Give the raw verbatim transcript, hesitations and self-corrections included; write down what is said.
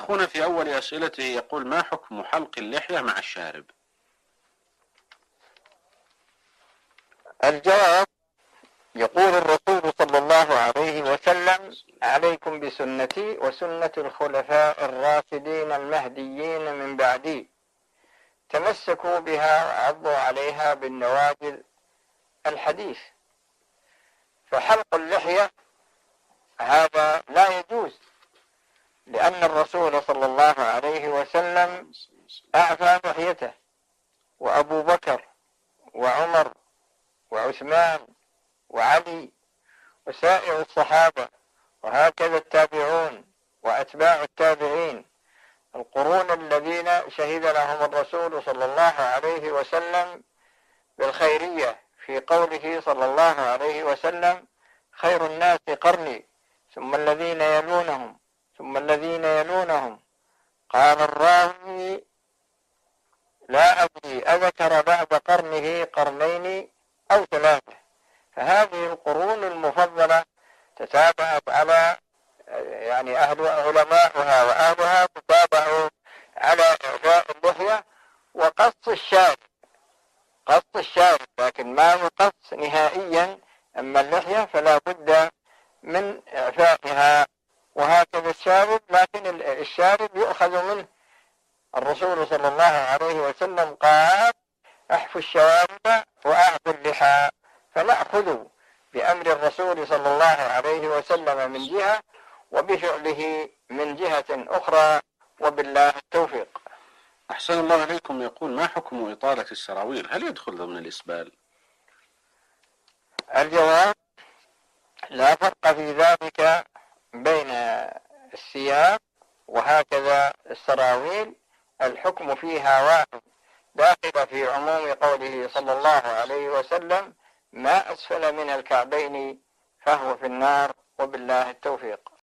أخونا في أول أسئلته يقول: ما حكم حلق اللحية مع الشارب؟ الجواب: يقول الرسول صلى الله عليه وسلم: عليكم بسنتي وسنة الخلفاء الراشدين المهديين من بعدي، تمسكوا بها وعضوا عليها بالنواجذ. الحديث. فحلق اللحية هذا لا يجوز، لأن الرسول صلى الله عليه وسلم أعفى لحيته، وأبو بكر وعمر وعثمان وعلي وسائر الصحابة، وهكذا التابعون وأتباع التابعين، القرون الذين شهد لهم الرسول صلى الله عليه وسلم بالخيرية، في قوله صلى الله عليه وسلم: خير الناس قرني ثم الذين يلونهم ثم الذين يلونهم. قال الراوي: لا أدري أذكر بعد قرنه قرنين أو ثلاثة. فهذه القرون المفضلة تتابعت على يعني أهل علماؤها وأهلها تتابعوا على إعفاء اللحية وقص الشارب، قص الشارب، لكن ما يقص نهائيا. أما اللحية فلا بد من إعفائها، وهكذا الشارب، لكن الشارب يؤخذ منه. الرسول صلى الله عليه وسلم قال: احفوا الشوارب وأعفوا اللحى. فنأخذ بأمر الرسول صلى الله عليه وسلم من جهة، وبفعله من جهة أخرى، وبالله التوفيق. أحسن الله عليكم. يقول: ما حكم إطالة السراويل؟ هل يدخل ضمن الإسبال؟ الجواب: لا فرق في ذلك بين الثياب وهكذا السراويل، الحكم فيها واحد، داخل في عموم قوله صلى الله عليه وسلم: ما أسفل من الكعبين فهو في النار، وبالله التوفيق.